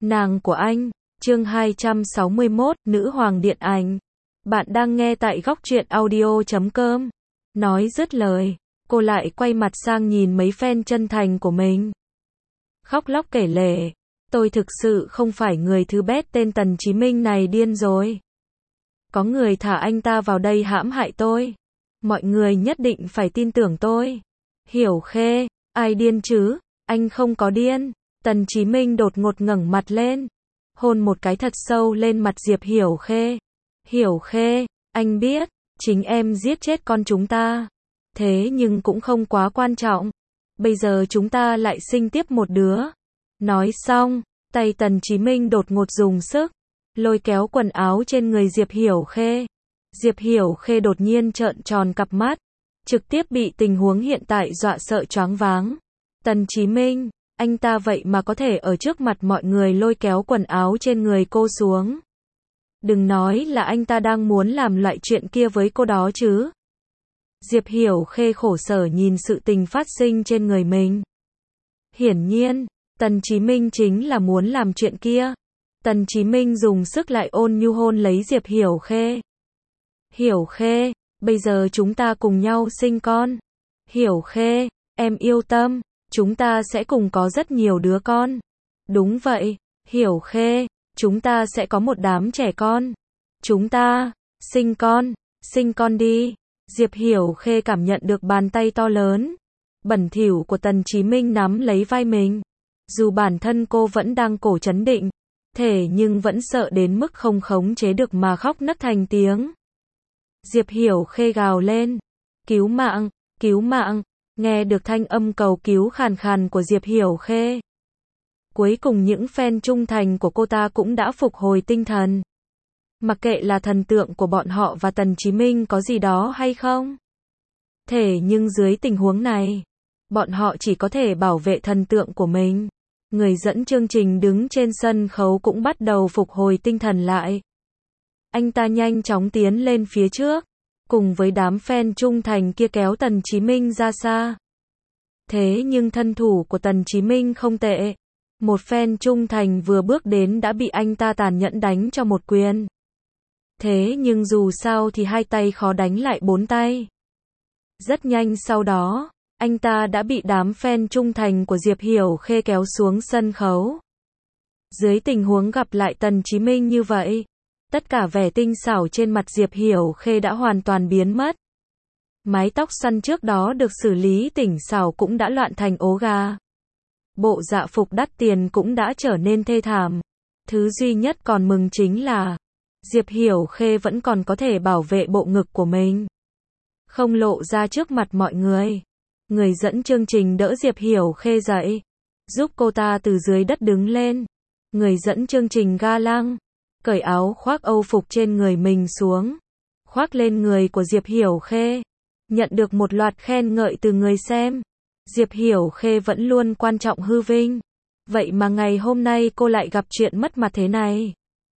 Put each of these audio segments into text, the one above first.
Nàng của anh, chương 261, Nữ hoàng điện ảnh. Bạn đang nghe tại góc truyện audio.com. Nói dứt lời, cô lại quay mặt sang nhìn mấy fan chân thành của mình. Khóc lóc kể lể, tôi thực sự không phải người thứ bét tên Tần Chí Minh này điên rồi. Có người thả anh ta vào đây hãm hại tôi. Mọi người nhất định phải tin tưởng tôi. Hiểu Khê, ai điên chứ, anh không có điên. Tần Chí Minh đột ngột ngẩng mặt lên, hôn một cái thật sâu lên mặt Diệp Hiểu Khê. Hiểu Khê, anh biết, chính em giết chết con chúng ta. Thế nhưng cũng không quá quan trọng. Bây giờ chúng ta lại sinh tiếp một đứa. Nói xong, tay Tần Chí Minh đột ngột dùng sức, lôi kéo quần áo trên người Diệp Hiểu Khê. Diệp Hiểu Khê đột nhiên trợn tròn cặp mắt, trực tiếp bị tình huống hiện tại dọa sợ choáng váng. Tần Chí Minh, anh ta vậy mà có thể ở trước mặt mọi người lôi kéo quần áo trên người cô xuống. Đừng nói là anh ta đang muốn làm loại chuyện kia với cô đó chứ. Diệp Hiểu Khê khổ sở nhìn sự tình phát sinh trên người mình. Hiển nhiên, Tần Chí Minh chính là muốn làm chuyện kia. Tần Chí Minh dùng sức lại ôn nhu hôn lấy Diệp Hiểu Khê. Hiểu Khê, bây giờ chúng ta cùng nhau sinh con. Hiểu Khê, em yêu tâm, chúng ta sẽ cùng có rất nhiều đứa con. Đúng vậy, Hiểu Khê, chúng ta sẽ có một đám trẻ con. Chúng ta, sinh con đi. Diệp Hiểu Khê cảm nhận được bàn tay to lớn, bẩn thỉu của Tần Chí Minh nắm lấy vai mình. Dù bản thân cô vẫn đang cổ trấn định, thể nhưng vẫn sợ đến mức không khống chế được mà khóc nấc thành tiếng. Diệp Hiểu Khê gào lên, cứu mạng, cứu mạng. Nghe được thanh âm cầu cứu khàn khàn của Diệp Hiểu Khê. Cuối cùng những fan trung thành của cô ta cũng đã phục hồi tinh thần. Mặc kệ là thần tượng của bọn họ và Tần Chí Minh có gì đó hay không. Thể nhưng dưới tình huống này, bọn họ chỉ có thể bảo vệ thần tượng của mình. Người dẫn chương trình đứng trên sân khấu cũng bắt đầu phục hồi tinh thần lại. Anh ta nhanh chóng tiến lên phía trước, cùng với đám fan trung thành kia kéo Tần Chí Minh ra xa. Thế nhưng thân thủ của Tần Chí Minh không tệ. Một fan trung thành vừa bước đến đã bị anh ta tàn nhẫn đánh cho một quyền. Thế nhưng dù sao thì hai tay khó đánh lại bốn tay. Rất nhanh sau đó, anh ta đã bị đám fan trung thành của Diệp Hiểu Khê kéo xuống sân khấu. Dưới tình huống gặp lại Tần Chí Minh như vậy, tất cả vẻ tinh xảo trên mặt Diệp Hiểu Khê đã hoàn toàn biến mất. Mái tóc xoăn trước đó được xử lý tỉnh xảo cũng đã loạn thành ố gà. Bộ dạ phục đắt tiền cũng đã trở nên thê thảm. Thứ duy nhất còn mừng chính là Diệp Hiểu Khê vẫn còn có thể bảo vệ bộ ngực của mình, không lộ ra trước mặt mọi người. Người dẫn chương trình đỡ Diệp Hiểu Khê dậy, giúp cô ta từ dưới đất đứng lên. Người dẫn chương trình ga lăng, cởi áo khoác Âu phục trên người mình xuống, khoác lên người của Diệp Hiểu Khê. Nhận được một loạt khen ngợi từ người xem. Diệp Hiểu Khê vẫn luôn quan trọng hư vinh. Vậy mà ngày hôm nay cô lại gặp chuyện mất mặt thế này.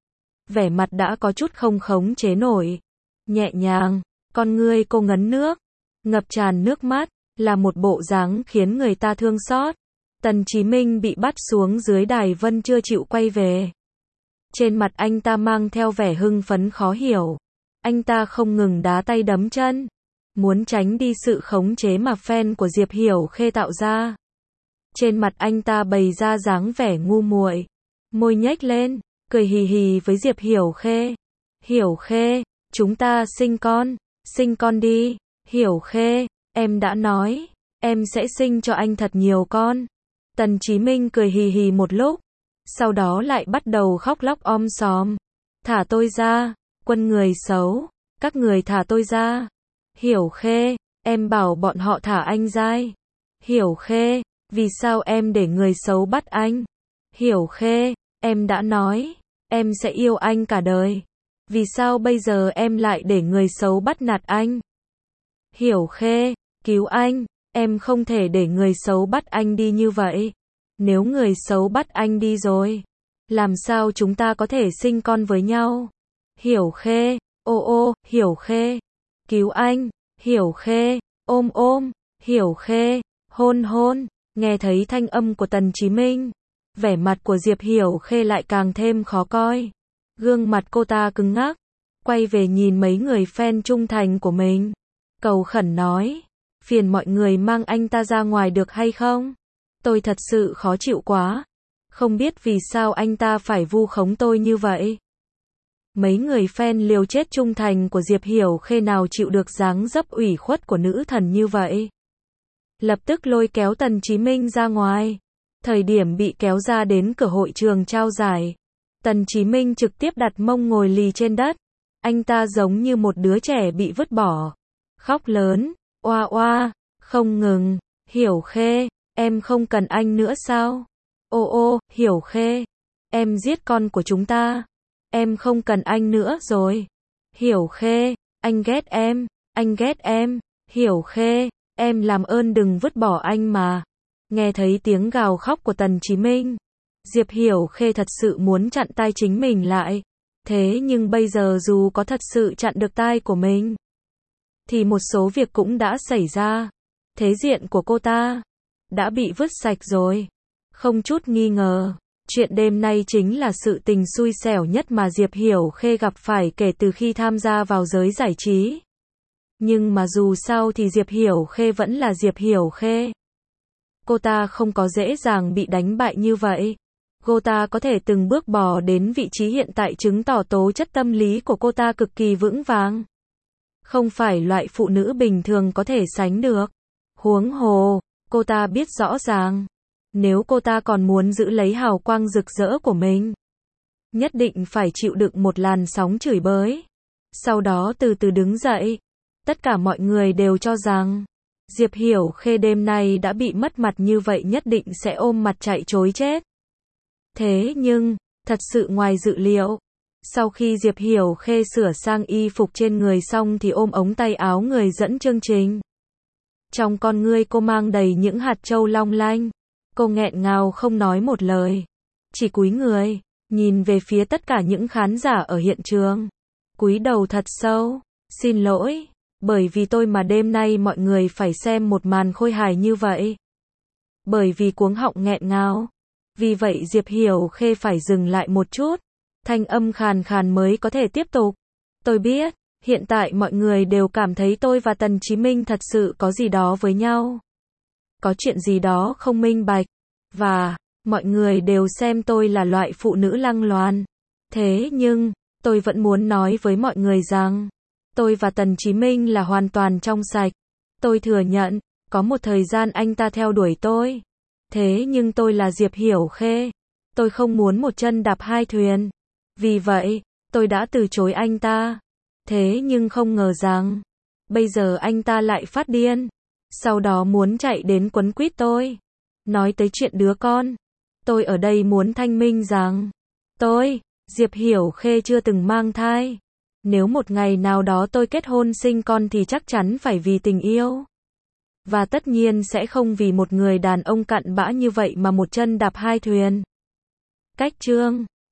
Vẻ mặt đã có chút không khống chế nổi. Nhẹ nhàng, con ngươi cô ngấn nước, ngập tràn nước mắt, là một bộ dáng khiến người ta thương xót. Tần Chí Minh bị bắt xuống dưới đài vẫn chưa chịu quay về. Trên mặt anh ta mang theo vẻ hưng phấn khó hiểu. Anh ta không ngừng đá tay đấm chân, muốn tránh đi sự khống chế mà fan của Diệp Hiểu Khê tạo ra. Trên mặt anh ta bày ra dáng vẻ ngu muội, môi nhếch lên, cười hì hì với Diệp Hiểu Khê. Hiểu Khê, chúng ta sinh con đi. Hiểu Khê, em đã nói, em sẽ sinh cho anh thật nhiều con. Tần Chí Minh cười hì hì một lúc, sau đó lại bắt đầu khóc lóc om sòm. Thả tôi ra, quân người xấu, các người thả tôi ra. Hiểu Khê, em bảo bọn họ thả anh ra. Hiểu Khê, vì sao em để người xấu bắt anh? Hiểu Khê, em đã nói, em sẽ yêu anh cả đời. Vì sao bây giờ em lại để người xấu bắt nạt anh? Hiểu Khê, cứu anh, em không thể để người xấu bắt anh đi như vậy. Nếu người xấu bắt anh đi rồi, làm sao chúng ta có thể sinh con với nhau? Hiểu Khê, ô, Hiểu Khê, cứu anh. Hiểu Khê, ôm, Hiểu Khê, hôn. Nghe thấy thanh âm của Tần Chí Minh, Vẻ mặt của Diệp Hiểu Khê lại càng thêm khó coi. Gương mặt cô ta cứng ngắc, quay về nhìn mấy người fan trung thành của mình. Cầu khẩn nói, phiền mọi người mang anh ta ra ngoài được hay không? Tôi thật sự khó chịu quá. Không biết vì sao anh ta phải vu khống tôi như vậy. Mấy người fan liều chết trung thành của Diệp Hiểu Khê nào chịu được dáng dấp ủy khuất của nữ thần như vậy. Lập tức lôi kéo Tần Chí Minh ra ngoài. Thời điểm bị kéo ra đến cửa hội trường trao giải, Tần Chí Minh trực tiếp đặt mông ngồi lì trên đất. Anh ta giống như một đứa trẻ bị vứt bỏ. Khóc lớn, oa oa, không ngừng. Hiểu Khê, em không cần anh nữa sao? Ô ô, Hiểu Khê, em giết con của chúng ta. Em không cần anh nữa rồi. Hiểu Khê, anh ghét em. Hiểu Khê, em làm ơn đừng vứt bỏ anh mà. Nghe thấy tiếng gào khóc của Tần Chí Minh, Diệp Hiểu Khê thật sự muốn chặn tai chính mình lại. Thế nhưng bây giờ dù có thật sự chặn được tai của mình, thì một số việc cũng đã xảy ra. Thế diện của cô ta đã bị vứt sạch rồi. Không chút nghi ngờ, chuyện đêm nay chính là sự tình xui xẻo nhất mà Diệp Hiểu Khê gặp phải kể từ khi tham gia vào giới giải trí. Nhưng mà dù sao thì Diệp Hiểu Khê vẫn là Diệp Hiểu Khê. Cô ta không có dễ dàng bị đánh bại như vậy. Cô ta có thể từng bước bò đến vị trí hiện tại chứng tỏ tố chất tâm lý của cô ta cực kỳ vững vàng. Không phải loại phụ nữ bình thường có thể sánh được. Huống hồ, cô ta biết rõ ràng, nếu cô ta còn muốn giữ lấy hào quang rực rỡ của mình, nhất định phải chịu đựng một làn sóng chửi bới. Sau đó từ từ đứng dậy. Tất cả mọi người đều cho rằng Diệp Hiểu Khê đêm nay đã bị mất mặt như vậy nhất định sẽ ôm mặt chạy trối chết. Thế nhưng, thật sự ngoài dự liệu, sau khi Diệp Hiểu Khê sửa sang y phục trên người xong thì ôm ống tay áo người dẫn chương trình. Trong con ngươi cô mang đầy những hạt châu long lanh. Cô nghẹn ngào không nói một lời, chỉ cúi người, nhìn về phía tất cả những khán giả ở hiện trường. Cúi đầu thật sâu, xin lỗi, bởi vì tôi mà đêm nay mọi người phải xem một màn khôi hài như vậy. Bởi vì cuống họng nghẹn ngào. Vì vậy Diệp Hiểu Khê phải dừng lại một chút. Thanh âm khàn khàn mới có thể tiếp tục. Tôi biết, hiện tại mọi người đều cảm thấy tôi và Tần Chí Minh thật sự có gì đó với nhau. Có chuyện gì đó không minh bạch. Và, mọi người đều xem tôi là loại phụ nữ lăng loàn. Thế nhưng, tôi vẫn muốn nói với mọi người rằng, tôi và Tần Chí Minh là hoàn toàn trong sạch. Tôi thừa nhận, có một thời gian anh ta theo đuổi tôi. Thế nhưng tôi là Diệp Hiểu Khê. Tôi không muốn một chân đạp hai thuyền. Vì vậy, tôi đã từ chối anh ta. Thế nhưng không ngờ rằng, bây giờ anh ta lại phát điên. Sau đó muốn chạy đến quấn quýt tôi. Nói tới chuyện đứa con. Tôi ở đây muốn thanh minh rằng, tôi, Diệp Hiểu Khê chưa từng mang thai. Nếu một ngày nào đó tôi kết hôn sinh con thì chắc chắn phải vì tình yêu. Và tất nhiên sẽ không vì một người đàn ông cặn bã như vậy mà một chân đạp hai thuyền. Cách chương